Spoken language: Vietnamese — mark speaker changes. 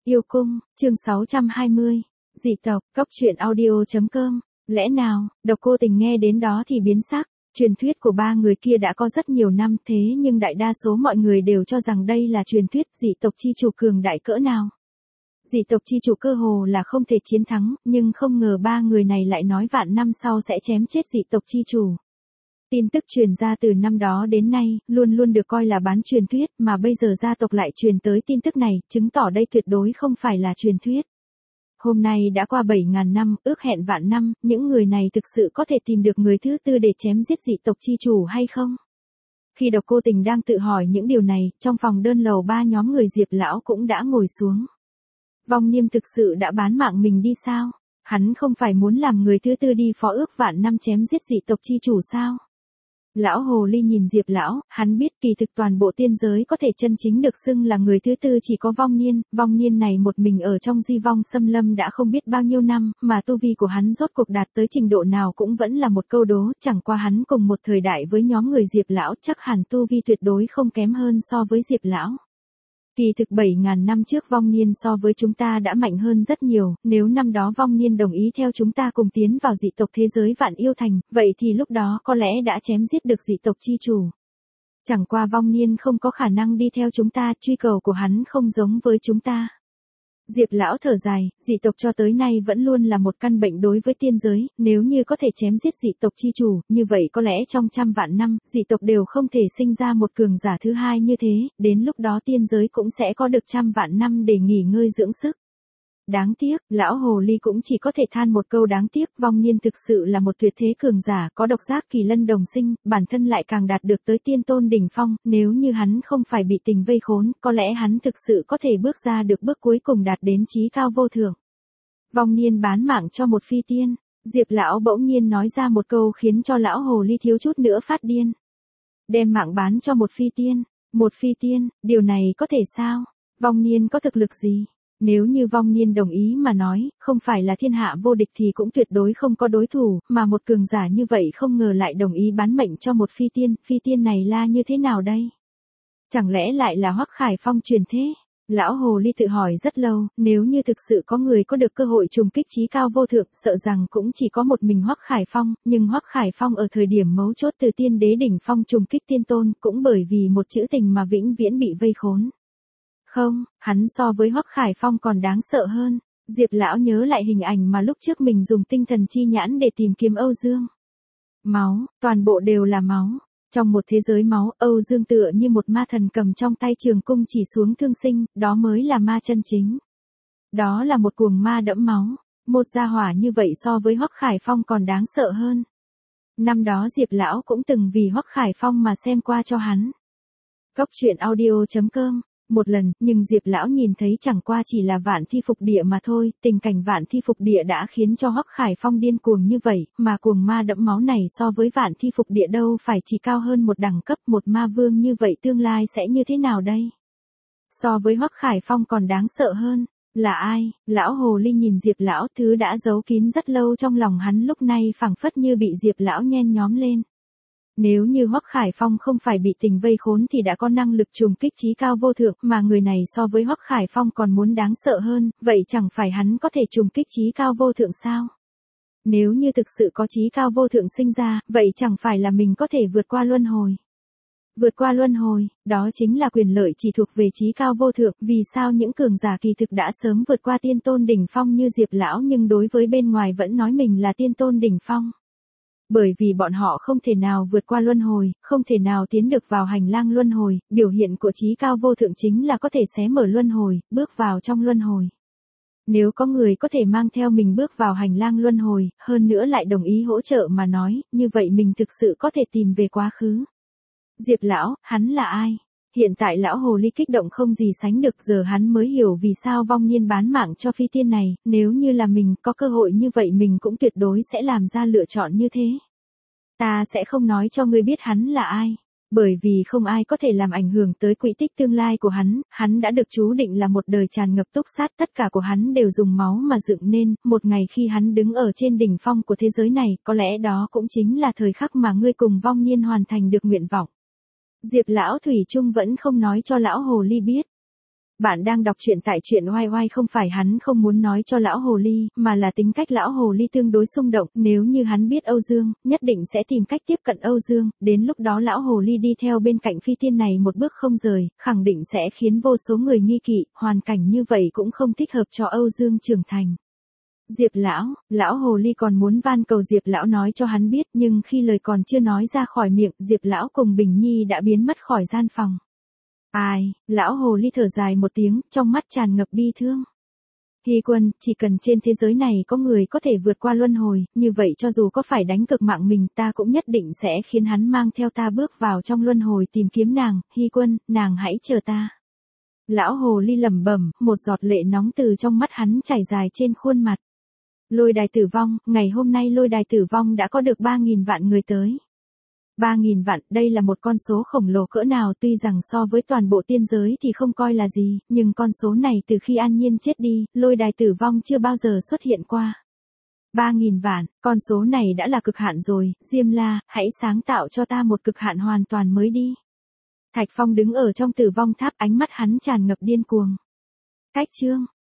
Speaker 1: Yêu cung, chương 620. Dị tộc, cóc truyện audio.com. Lẽ nào, Độc Cô Tình nghe đến đó thì biến sắc. Truyền thuyết của ba người kia đã có rất nhiều năm thế nhưng đại đa số mọi người đều cho rằng đây là truyền thuyết dị tộc chi chủ cường đại cỡ nào. Dị tộc chi chủ cơ hồ là không thể chiến thắng, nhưng không ngờ ba người này lại nói vạn năm sau sẽ chém chết dị tộc chi chủ. Tin tức truyền ra từ năm đó đến nay, luôn luôn được coi là bán truyền thuyết, mà bây giờ gia tộc lại truyền tới tin tức này, chứng tỏ đây tuyệt đối không phải là truyền thuyết. Hôm nay đã qua 7.000 năm, ước hẹn vạn năm, những người này thực sự có thể tìm được người thứ tư để chém giết dị tộc chi chủ hay không? Khi Độc Cô Tình đang tự hỏi những điều này, trong phòng đơn lầu ba nhóm người Diệp lão cũng đã ngồi xuống. Vong Niêm thực sự đã bán mạng mình đi sao? Hắn không phải muốn làm người thứ tư đi phó ước vạn năm chém giết dị tộc chi chủ sao? Lão Hồ Ly nhìn Diệp lão, hắn biết kỳ thực toàn bộ tiên giới có thể chân chính được xưng là người thứ tư chỉ có Vong Niên này một mình ở trong di vong xâm lâm đã không biết bao nhiêu năm, mà tu vi của hắn rốt cuộc đạt tới trình độ nào cũng vẫn là một câu đố, chẳng qua hắn cùng một thời đại với nhóm người Diệp lão chắc hẳn tu vi tuyệt đối không kém hơn so với Diệp lão. Kỳ thực 7.000 năm trước Vong Niên so với chúng ta đã mạnh hơn rất nhiều, nếu năm đó Vong Niên đồng ý theo chúng ta cùng tiến vào dị tộc thế giới Vạn Yêu Thành, vậy thì lúc đó có lẽ đã chém giết được dị tộc chi chủ. Chẳng qua Vong Niên không có khả năng đi theo chúng ta, truy cầu của hắn không giống với chúng ta. Diệp lão thở dài, dị tộc cho tới nay vẫn luôn là một căn bệnh đối với tiên giới, nếu như có thể chém giết dị tộc chi chủ, như vậy có lẽ trong trăm vạn năm, dị tộc đều không thể sinh ra một cường giả thứ hai như thế, đến lúc đó tiên giới cũng sẽ có được trăm vạn năm để nghỉ ngơi dưỡng sức. Đáng tiếc, lão Hồ Ly cũng chỉ có thể than một câu đáng tiếc, Vong Niên thực sự là một tuyệt thế cường giả, có độc giác kỳ lân đồng sinh, bản thân lại càng đạt được tới tiên tôn đỉnh phong, nếu như hắn không phải bị tình vây khốn, có lẽ hắn thực sự có thể bước ra được bước cuối cùng đạt đến chí cao vô thượng. Vong Niên bán mạng cho một phi tiên, Diệp lão bỗng nhiên nói ra một câu khiến cho lão Hồ Ly thiếu chút nữa phát điên. Đem mạng bán cho một phi tiên, điều này có thể sao? Vong Niên có thực lực gì? Nếu như Vong Niên đồng ý mà nói, không phải là thiên hạ vô địch thì cũng tuyệt đối không có đối thủ, mà một cường giả như vậy không ngờ lại đồng ý bán mệnh cho một phi tiên này là như thế nào đây? Chẳng lẽ lại là Hoắc Khải Phong truyền thế? Lão Hồ Ly tự hỏi rất lâu, nếu như thực sự có người có được cơ hội trùng kích chí cao vô thượng, sợ rằng cũng chỉ có một mình Hoắc Khải Phong, nhưng Hoắc Khải Phong ở thời điểm mấu chốt từ tiên đế đỉnh phong trùng kích tiên tôn, cũng bởi vì một chữ tình mà vĩnh viễn bị vây khốn. Không, hắn so với Hoắc Khải Phong còn đáng sợ hơn. Diệp lão nhớ lại hình ảnh mà lúc trước mình dùng tinh thần chi nhãn để tìm kiếm Âu Dương. Máu, toàn bộ đều là máu. Trong một thế giới máu, Âu Dương tựa như một ma thần cầm trong tay trường cung chỉ xuống thương sinh, đó mới là ma chân chính. Đó là một cuồng ma đẫm máu. Một gia hỏa như vậy so với Hoắc Khải Phong còn đáng sợ hơn. Năm đó Diệp lão cũng từng vì Hoắc Khải Phong mà xem qua cho hắn. Cóc truyện audio.com. Một lần, nhưng Diệp lão nhìn thấy chẳng qua chỉ là Vạn Thi Phục Địa mà thôi, tình cảnh Vạn Thi Phục Địa đã khiến cho Hoắc Khải Phong điên cuồng như vậy, mà cuồng ma đẫm máu này so với Vạn Thi Phục Địa đâu phải chỉ cao hơn một đẳng cấp, một ma vương như vậy tương lai sẽ như thế nào đây? So với Hoắc Khải Phong còn đáng sợ hơn, là ai? Lão Hồ Ly nhìn Diệp lão, thứ đã giấu kín rất lâu trong lòng hắn lúc này phảng phất như bị Diệp lão nhen nhóm lên. Nếu như Hoắc Khải Phong không phải bị tình vây khốn thì đã có năng lực trùng kích chí cao vô thượng, mà người này so với Hoắc Khải Phong còn muốn đáng sợ hơn, vậy chẳng phải hắn có thể trùng kích chí cao vô thượng sao? Nếu như thực sự có chí cao vô thượng sinh ra, vậy chẳng phải là mình có thể vượt qua luân hồi? Vượt qua luân hồi, đó chính là quyền lợi chỉ thuộc về chí cao vô thượng, vì sao những cường giả kỳ thực đã sớm vượt qua tiên tôn đỉnh phong như Diệp lão nhưng đối với bên ngoài vẫn nói mình là tiên tôn đỉnh phong? Bởi vì bọn họ không thể nào vượt qua luân hồi, không thể nào tiến được vào hành lang luân hồi, biểu hiện của chí cao vô thượng chính là có thể xé mở luân hồi, bước vào trong luân hồi. Nếu có người có thể mang theo mình bước vào hành lang luân hồi, hơn nữa lại đồng ý hỗ trợ mà nói, như vậy mình thực sự có thể tìm về quá khứ. Diệp lão, hắn là ai? Hiện tại lão Hồ Ly kích động không gì sánh được, giờ hắn mới hiểu vì sao Vong Niên bán mạng cho phi tiên này, nếu như là mình có cơ hội như vậy mình cũng tuyệt đối sẽ làm ra lựa chọn như thế. Ta sẽ không nói cho ngươi biết hắn là ai, bởi vì không ai có thể làm ảnh hưởng tới quỹ tích tương lai của hắn đã được chú định là một đời tràn ngập túc sát, tất cả của hắn đều dùng máu mà dựng nên, một ngày khi hắn đứng ở trên đỉnh phong của thế giới này, có lẽ đó cũng chính là thời khắc mà ngươi cùng Vong Niên hoàn thành được nguyện vọng. Diệp lão thủy chung vẫn không nói cho lão Hồ Ly biết. Bạn đang đọc truyện tại truyện oai oai, không phải hắn không muốn nói cho lão hồ ly, mà là tính cách lão hồ ly tương đối xung động, nếu như hắn biết Âu Dương, nhất định sẽ tìm cách tiếp cận Âu Dương, đến lúc đó lão hồ ly đi theo bên cạnh phi tiên này một bước không rời, khẳng định sẽ khiến vô số người nghi kỵ, hoàn cảnh như vậy cũng không thích hợp cho Âu Dương trưởng thành. Diệp lão hồ ly còn muốn van cầu Diệp lão nói cho hắn biết, nhưng khi lời còn chưa nói ra khỏi miệng, Diệp lão cùng Bình Nhi đã biến mất khỏi gian phòng. Ai, lão hồ ly thở dài một tiếng, trong mắt tràn ngập bi thương. Hy Quân, chỉ cần trên thế giới này có người có thể vượt qua luân hồi, như vậy cho dù có phải đánh cược mạng mình, ta cũng nhất định sẽ khiến hắn mang theo ta bước vào trong luân hồi tìm kiếm nàng. Hy Quân, nàng hãy chờ ta. Lão hồ ly lẩm bẩm, một giọt lệ nóng từ trong mắt hắn chảy dài trên khuôn mặt. Lôi đài tử vong, ngày hôm nay lôi đài tử vong đã có được 3.000 vạn người tới. 3.000 vạn, đây là một con số khổng lồ cỡ nào, tuy rằng so với toàn bộ tiên giới thì không coi là gì, nhưng con số này từ khi An Nhiên chết đi, lôi đài tử vong chưa bao giờ xuất hiện qua. 3.000 vạn, con số này đã là cực hạn rồi, Diêm La, hãy sáng tạo cho ta một cực hạn hoàn toàn mới đi. Thạch Phong đứng ở trong tử vong tháp, ánh mắt hắn tràn ngập điên cuồng. Cách chương